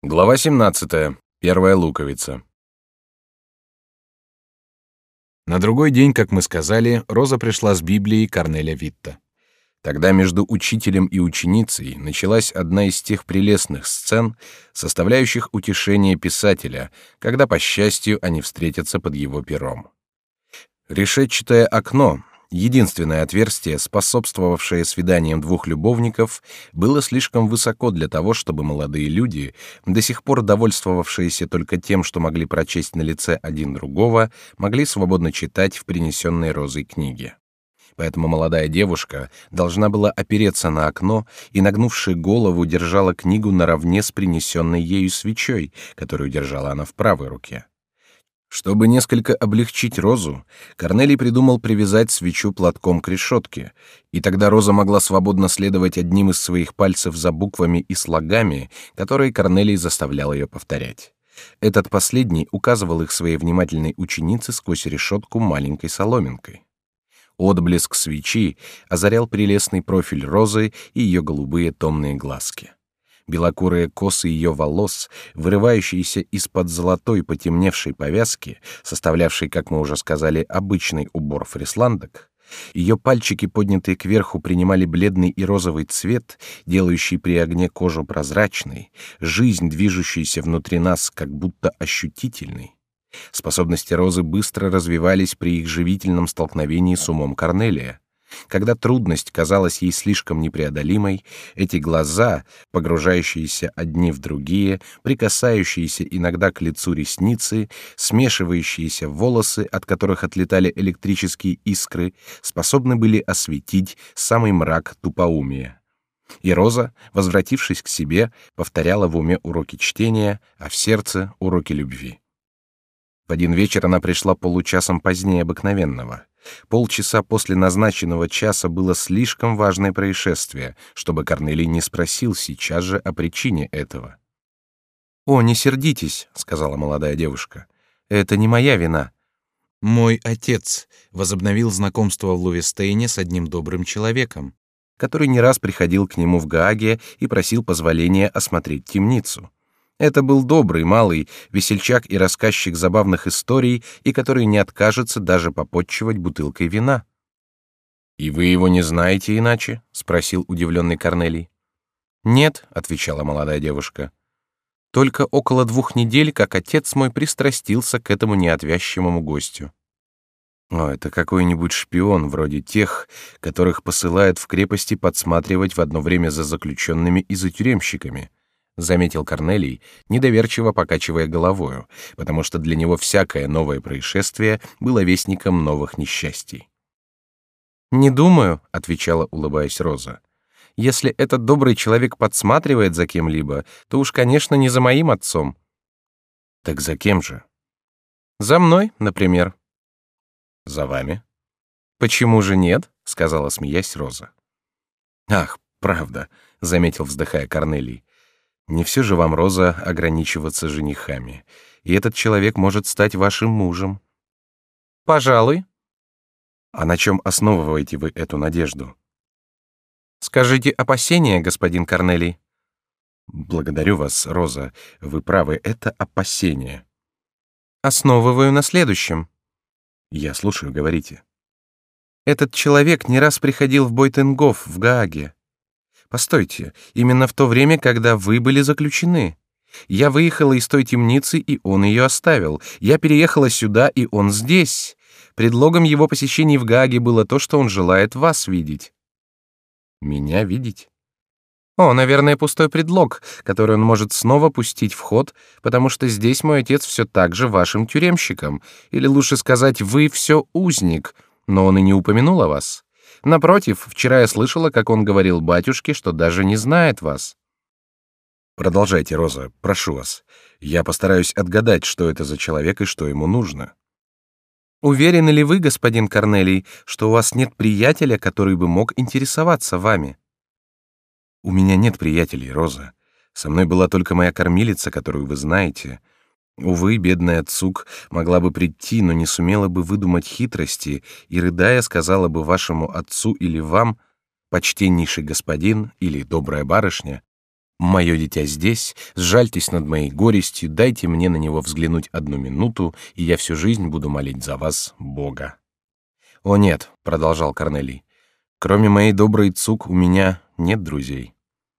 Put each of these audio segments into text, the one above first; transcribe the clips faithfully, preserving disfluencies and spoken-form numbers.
Глава семнадцатая. Первая луковица. На другой день, как мы сказали, Роза пришла с Библией Корнеля Витта. Тогда между учителем и ученицей началась одна из тех прелестных сцен, составляющих утешение писателя, когда, по счастью, они встретятся под его пером. Решетчатое окно, единственное отверстие, способствовавшее свиданиям двух любовников, было слишком высоко для того, чтобы молодые люди, до сих пор довольствовавшиеся только тем, что могли прочесть на лице один другого, могли свободно читать в принесенной Розой книге. Поэтому молодая девушка должна была опереться на окно и, нагнувши голову, держала книгу наравне с принесенной ею свечой, которую держала она в правой руке. Чтобы несколько облегчить Розу, Корнелий придумал привязать свечу платком к решетке, и тогда Роза могла свободно следовать одним из своих пальцев за буквами и слогами, которые Корнелий заставлял ее повторять. Этот последний указывал их своей внимательной ученице сквозь решетку маленькой соломинкой. Отблеск свечи озарял прелестный профиль Розы и ее голубые томные глазки. Белокурые косы ее волос, вырывающиеся из-под золотой потемневшей повязки, составлявшей, как мы уже сказали, обычный убор фрисландок, ее пальчики, поднятые кверху, принимали бледный и розовый цвет, делающий при огне кожу прозрачной, жизнь, движущаяся внутри нас, как будто ощутительной. Способности Розы быстро развивались при их живительном столкновении с умом Корнелия. Когда трудность казалась ей слишком непреодолимой, эти глаза, погружающиеся одни в другие, прикасающиеся иногда к лицу ресницы, смешивающиеся волосы, от которых отлетали электрические искры, способны были осветить самый мрак тупоумия. И Роза, возвратившись к себе, повторяла в уме уроки чтения, а в сердце — уроки любви. В один вечер она пришла получасом позднее обыкновенного. Полчаса после назначенного часа было слишком важное происшествие, чтобы Корнелий не спросил сейчас же о причине этого. «О, не сердитесь», — сказала молодая девушка. «Это не моя вина. Мой отец возобновил знакомство в Лувестейне с одним добрым человеком, который не раз приходил к нему в Гааге и просил позволения осмотреть темницу. Это был добрый, малый, весельчак и рассказчик забавных историй, и который не откажется даже попотчевать бутылкой вина». «И вы его не знаете иначе?» — спросил удивленный Корнелий. «Нет», — отвечала молодая девушка. «Только около двух недель, как отец мой пристрастился к этому неотвязчивому гостю». «О, это какой-нибудь шпион, вроде тех, которых посылают в крепости подсматривать в одно время за заключенными и за тюремщиками», — заметил Корнелий, недоверчиво покачивая головою, потому что для него всякое новое происшествие было вестником новых несчастий. «Не думаю», — отвечала, улыбаясь Роза. «Если этот добрый человек подсматривает за кем-либо, то уж, конечно, не за моим отцом». «Так за кем же?» «За мной, например». «За вами?» «Почему же нет?» — сказала, смеясь, Роза. «Ах, правда», — заметил, вздыхая, Корнелий. «Не все же вам, Роза, ограничиваться женихами, и этот человек может стать вашим мужем». «Пожалуй». «А на чем основываете вы эту надежду?» «Скажите опасения, господин Корнелий». «Благодарю вас, Роза, вы правы, это опасения». «Основываю на следующем». «Я слушаю, говорите». «Этот человек не раз приходил в Бойтенгоф в Гааге. Постойте, именно в то время, когда вы были заключены. Я выехала из той темницы, и он ее оставил. Я переехала сюда, и он здесь. Предлогом его посещений в Гааге было то, что он желает вас видеть». «Меня видеть?» «О, наверное, пустой предлог, который он может снова пустить в ход, потому что здесь мой отец все так же вашим тюремщиком, или лучше сказать, вы все узник, но он и не упомянул о вас. Напротив, вчера я слышала, как он говорил батюшке, что даже не знает вас». «Продолжайте, Роза, прошу вас. Я постараюсь отгадать, что это за человек и что ему нужно». «Уверены ли вы, господин Корнелий, что у вас нет приятеля, который бы мог интересоваться вами?» «У меня нет приятелей, Роза. Со мной была только моя кормилица, которую вы знаете. Увы, бедная Цук могла бы прийти, но не сумела бы выдумать хитрости и, рыдая, сказала бы вашему отцу или вам, почтеннейший господин или добрая барышня, Мое дитя здесь, сжальтесь над моей горестью, дайте мне на него взглянуть одну минуту, и я всю жизнь буду молить за вас Бога». «О нет», — продолжал Корнелий, — «кроме моей доброй Цук у меня нет друзей».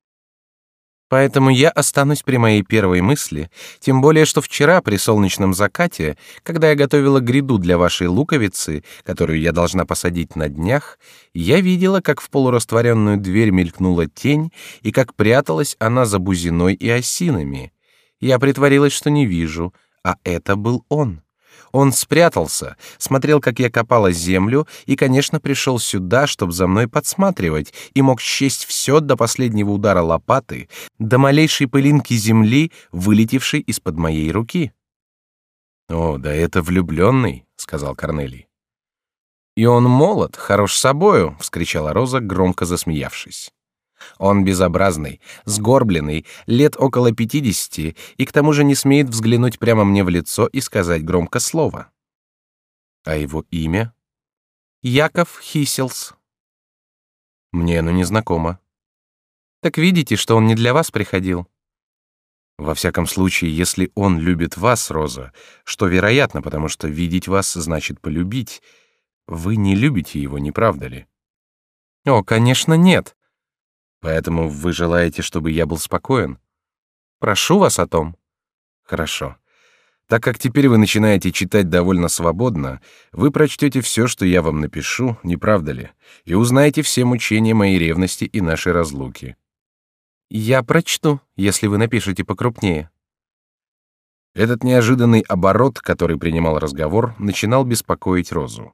«Поэтому я останусь при моей первой мысли, тем более что вчера при солнечном закате, когда я готовила гряду для вашей луковицы, которую я должна посадить на днях, я видела, как в полурастворенную дверь мелькнула тень и как пряталась она за бузиной и осинами. Я притворилась, что не вижу, а это был он. Он спрятался, смотрел, как я копала землю, и, конечно, пришел сюда, чтобы за мной подсматривать, и мог счесть все до последнего удара лопаты, до малейшей пылинки земли, вылетевшей из-под моей руки». «О, да это влюбленный», — сказал Корнелий. «И он молод, хорош собою», — вскричала Роза, громко засмеявшись. «Он безобразный, сгорбленный, лет около пятидесяти, и к тому же не смеет взглянуть прямо мне в лицо и сказать громко слово». «А его имя?» «Яков Хисселс». «Мне оно не знакомо». «Так видите, что он не для вас приходил». «Во всяком случае, если он любит вас, Роза, что вероятно, потому что видеть вас значит полюбить, вы не любите его, не правда ли?» «О, конечно, нет». «Поэтому вы желаете, чтобы я был спокоен?» «Прошу вас о том». «Хорошо. Так как теперь вы начинаете читать довольно свободно, вы прочтете все, что я вам напишу, не правда ли, и узнаете все мучения моей ревности и нашей разлуки». «Я прочту, если вы напишете покрупнее». Этот неожиданный оборот, который принимал разговор, начинал беспокоить Розу.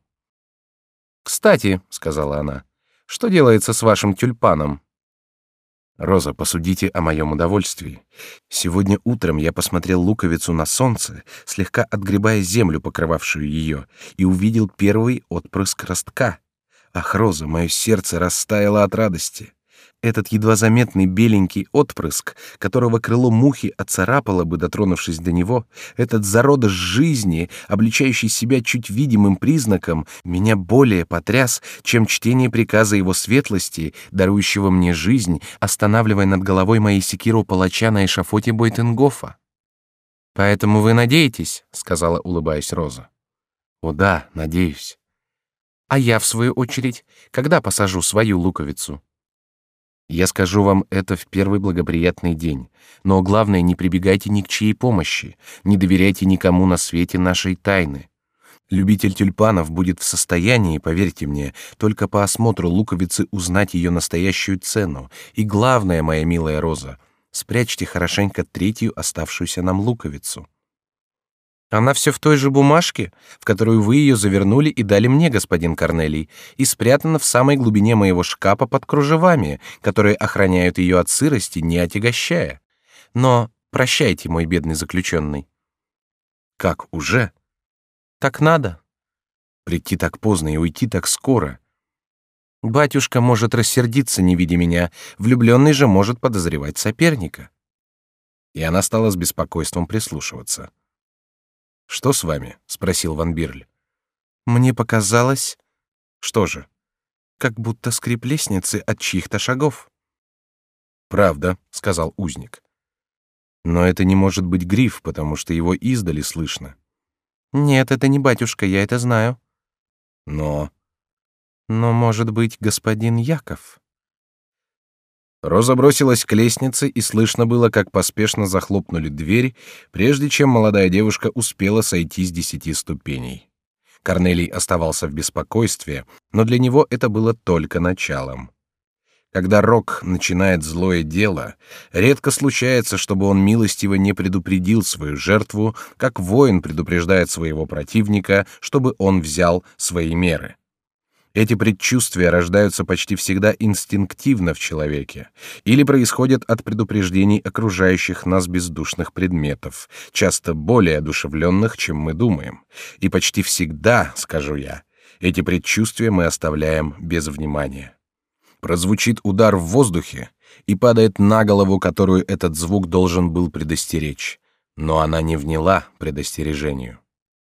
«Кстати», — сказала она, — «что делается с вашим тюльпаном?» «Роза, посудите о моем удовольствии. Сегодня утром я посмотрел луковицу на солнце, слегка отгребая землю, покрывавшую ее, и увидел первый отпрыск ростка. Ах, Роза, мое сердце растаяло от радости. Этот едва заметный беленький отпрыск, которого крыло мухи оцарапало бы, дотронувшись до него, этот зародыш жизни, обличающий себя чуть видимым признаком, меня более потряс, чем чтение приказа его светлости, дарующего мне жизнь, останавливая над головой моей секиру палача на эшафоте Бойтенгофа. «Поэтому вы надеетесь?» — сказала, улыбаясь Роза. «О да, надеюсь». «А я, в свою очередь, когда посажу свою луковицу?» «Я скажу вам это в первый благоприятный день, но главное, не прибегайте ни к чьей помощи, не доверяйте никому на свете нашей тайны. Любитель тюльпанов будет в состоянии, поверьте мне, только по осмотру луковицы узнать ее настоящую цену, и главное, моя милая Роза, спрячьте хорошенько третью оставшуюся нам луковицу». «Она все в той же бумажке, в которую вы ее завернули и дали мне, господин Корнелий, и спрятана в самой глубине моего шкафа под кружевами, которые охраняют ее от сырости, не отягощая. Но прощайте, мой бедный заключенный». «Как, уже?» «Так надо». «Прийти так поздно и уйти так скоро». «Батюшка может рассердиться, не видя меня, влюбленный же может подозревать соперника». И она стала с беспокойством прислушиваться. «Что с вами?» — спросил Ван Бирль. «Мне показалось...» «Что же?» «Как будто скрип лестницы от чьих-то шагов». «Правда», — сказал узник. «Но это не может быть Гриф, потому что его издали слышно». «Нет, это не батюшка, я это знаю». «Но...» «Но, может быть, господин Яков?» Роза бросилась к лестнице, и слышно было, как поспешно захлопнули дверь, прежде чем молодая девушка успела сойти с десяти ступеней. Корнелий оставался в беспокойстве, но для него это было только началом. Когда Рок начинает злое дело, редко случается, чтобы он милостиво не предупредил свою жертву, как воин предупреждает своего противника, чтобы он взял свои меры. Эти предчувствия рождаются почти всегда инстинктивно в человеке или происходят от предупреждений окружающих нас бездушных предметов, часто более одушевленных, чем мы думаем. И почти всегда, скажу я, эти предчувствия мы оставляем без внимания. Прозвучит удар в воздухе и падает на голову, которую этот звук должен был предостеречь, но она не вняла предостережению.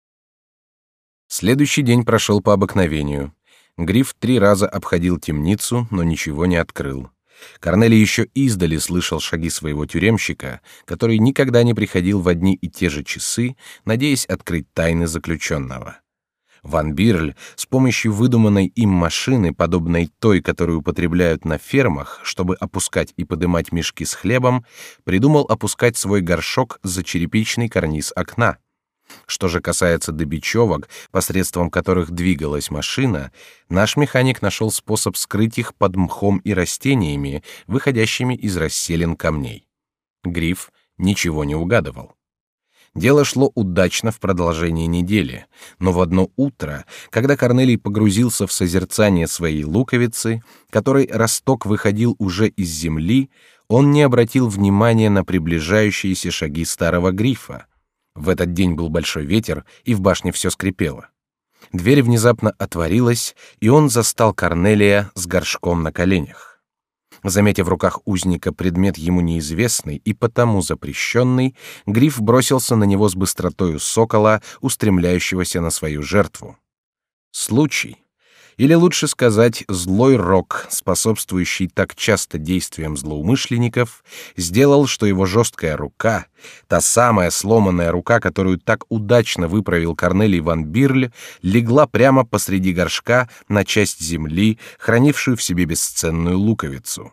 Следующий день прошел по обыкновению. Гриф три раза обходил темницу, но ничего не открыл. Корнелий еще издали слышал шаги своего тюремщика, который никогда не приходил в одни и те же часы, надеясь открыть тайны заключенного. Ван Бирль с помощью выдуманной им машины, подобной той, которую употребляют на фермах, чтобы опускать и подымать мешки с хлебом, придумал опускать свой горшок за черепичный карниз окна. Что же касается до бечевок, посредством которых двигалась машина, наш механик нашел способ скрыть их под мхом и растениями, выходящими из расселин камней. Гриф ничего не угадывал. Дело шло удачно в продолжении недели, но в одно утро, когда Корнелий погрузился в созерцание своей луковицы, которой росток выходил уже из земли, он не обратил внимания на приближающиеся шаги старого Грифа. В этот день был большой ветер, и в башне все скрипело. Дверь внезапно отворилась, и он застал Корнелия с горшком на коленях. Заметив в руках узника предмет ему неизвестный и потому запрещенный, Гриф бросился на него с быстротою сокола, устремляющегося на свою жертву. Случай, или лучше сказать, злой рок, способствующий так часто действиям злоумышленников, сделал, что его жесткая рука, та самая сломанная рука, которую так удачно выправил Корнелий ван Бирль, легла прямо посреди горшка на часть земли, хранившую в себе бесценную луковицу.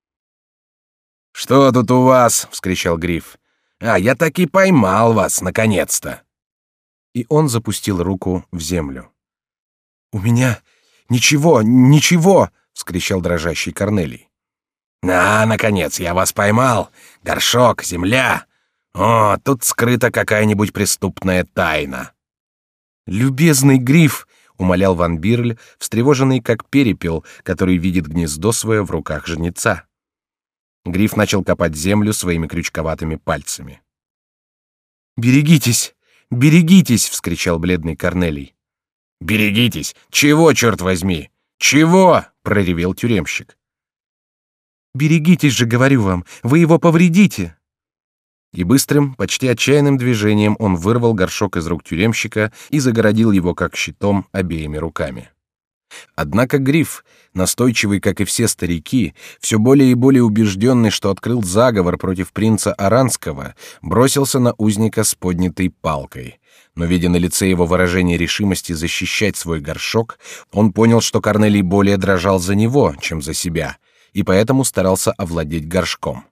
«Что тут у вас?» — вскричал Гриф. «А, я так и поймал вас, наконец-то!» И он запустил руку в землю. «У меня ничего, ничего!» — вскричал дрожащий Корнелий. «А, наконец, я вас поймал! Горшок, земля! О, тут скрыта какая-нибудь преступная тайна!» «Любезный Гриф!» — умолял ван Бирль, встревоженный как перепел, который видит гнездо свое в руках жнеца. Гриф начал копать землю своими крючковатыми пальцами. «Берегитесь! Берегитесь!» — вскричал бледный Корнелий. «Берегитесь! Чего, черт возьми? Чего?» — проревел тюремщик. «Берегитесь же, говорю вам, вы его повредите!» И быстрым, почти отчаянным движением он вырвал горшок из рук тюремщика и загородил его как щитом обеими руками. Однако Гриф, настойчивый, как и все старики, все более и более убежденный, что открыл заговор против принца Аранского, бросился на узника с поднятой палкой. Но, видя на лице его выражение решимости защищать свой горшок, он понял, что Корнелий более дрожал за него, чем за себя, и поэтому старался овладеть горшком.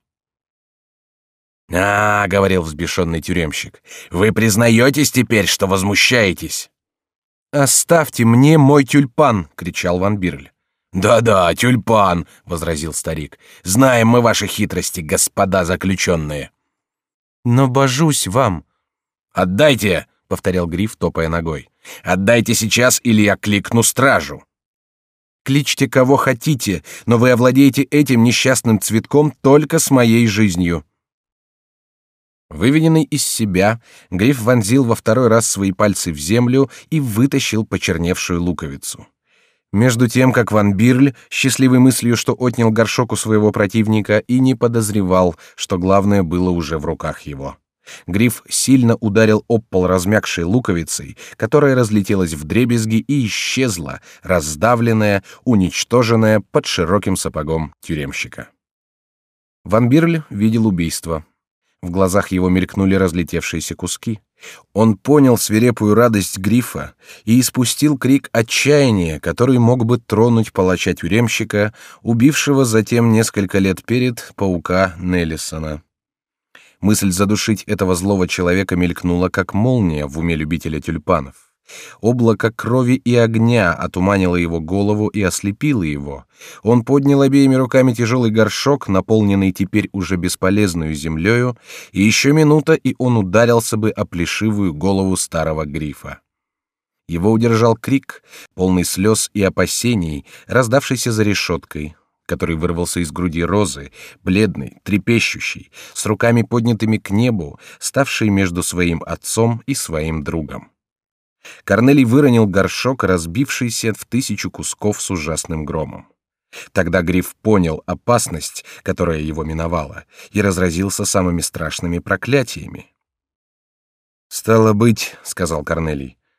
«А, — говорил взбешенный тюремщик, — вы признаетесь теперь, что возмущаетесь?» «Оставьте мне мой тюльпан!» — кричал ван Бирль. «Да-да, тюльпан!» — возразил старик. «Знаем мы ваши хитрости, господа заключенные!» «Но божусь вам!» «Отдайте!» — повторял Гриф, топая ногой. «Отдайте сейчас, или я кликну стражу!» «Кличьте кого хотите, но вы овладеете этим несчастным цветком только с моей жизнью!» Выведенный из себя, Гриф вонзил во второй раз свои пальцы в землю и вытащил почерневшую луковицу. Между тем, как ван Бирль, счастливой мыслью, что отнял горшок у своего противника, и не подозревал, что главное было уже в руках его. Гриф сильно ударил об пол размягшей луковицей, которая разлетелась вдребезги и исчезла, раздавленная, уничтоженная под широким сапогом тюремщика. Ван Бирль видел убийство. В глазах его мелькнули разлетевшиеся куски. Он понял свирепую радость Грифа и испустил крик отчаяния, который мог бы тронуть палача-тюремщика, убившего затем несколько лет перед паука Неллисона. Мысль задушить этого злого человека мелькнула, как молния в уме любителя тюльпанов. Облако крови и огня отуманило его голову и ослепило его. Он поднял обеими руками тяжелый горшок, наполненный теперь уже бесполезную землею, и еще минута, и он ударился бы о плешивую голову старого Грифа. Его удержал крик, полный слез и опасений, раздавшийся за решеткой, который вырвался из груди Розы, бледный, трепещущий, с руками поднятыми к небу, ставший между своим отцом и своим другом. Корнелий выронил горшок, разбившийся в тысячу кусков с ужасным громом. Тогда Гриф понял опасность, которая его миновала, и разразился самыми страшными проклятиями. «Стало быть, — сказал Корнелий, —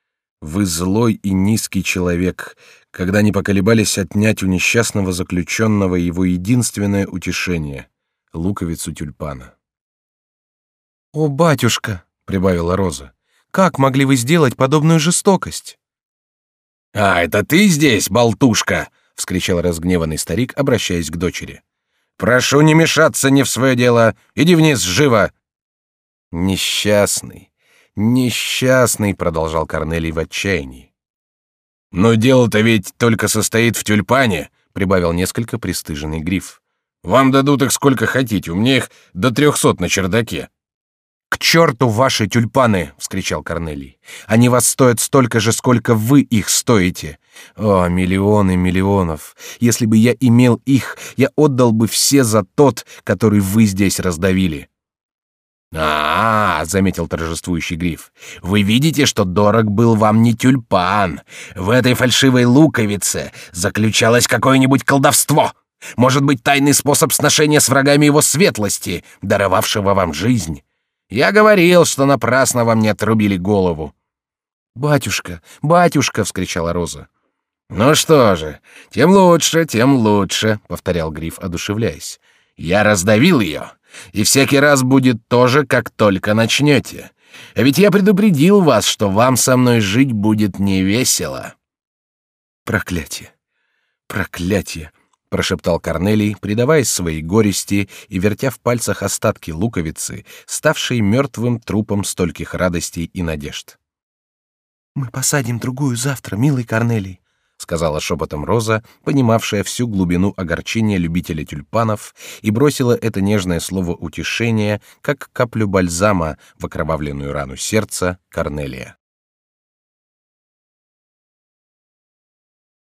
Вы злой и низкий человек, когда не поколебались отнять у несчастного заключенного его единственное утешение — луковицу тюльпана. «О, батюшка!» — прибавила Роза. «Как могли вы сделать подобную жестокость?» «А, это ты здесь, болтушка!» — вскричал разгневанный старик, обращаясь к дочери. «Прошу не мешаться не в свое дело! Иди вниз, живо!» «Несчастный, несчастный!» — продолжал Корнелий в отчаянии. «Но дело-то ведь только состоит в тюльпане!» — прибавил несколько пристыженный Гриф. «Вам дадут их сколько хотите, у меня их до трехсот на чердаке». «К черту ваши тюльпаны!» — вскричал Корнелий. «Они вас стоят столько же, сколько вы их стоите. О, миллионы миллионов! Если бы я имел их, я отдал бы все за тот, который вы здесь раздавили». «А-а-а!» — заметил торжествующий Гриф. «Вы видите, что дорог был вам не тюльпан. В этой фальшивой луковице заключалось какое-нибудь колдовство. Может быть, тайный способ сношения с врагами его светлости, даровавшего вам жизнь. Я говорил, что напрасно вам не отрубили голову». «Батюшка, батюшка!» — вскричала Роза. «Ну что же, тем лучше, тем лучше», — повторял Гриф, одушевляясь. «Я раздавил ее, и всякий раз будет то же, как только начнете. А ведь я предупредил вас, что вам со мной жить будет невесело». «Проклятие! Проклятие!» — прошептал Корнелий, предаваясь своей горести и вертя в пальцах остатки луковицы, ставшей мертвым трупом стольких радостей и надежд. «Мы посадим другую завтра, милый Корнелий», — сказала шепотом Роза, понимавшая всю глубину огорчения любителя тюльпанов, и бросила это нежное слово утешения, как каплю бальзама в окровавленную рану сердца Корнелия.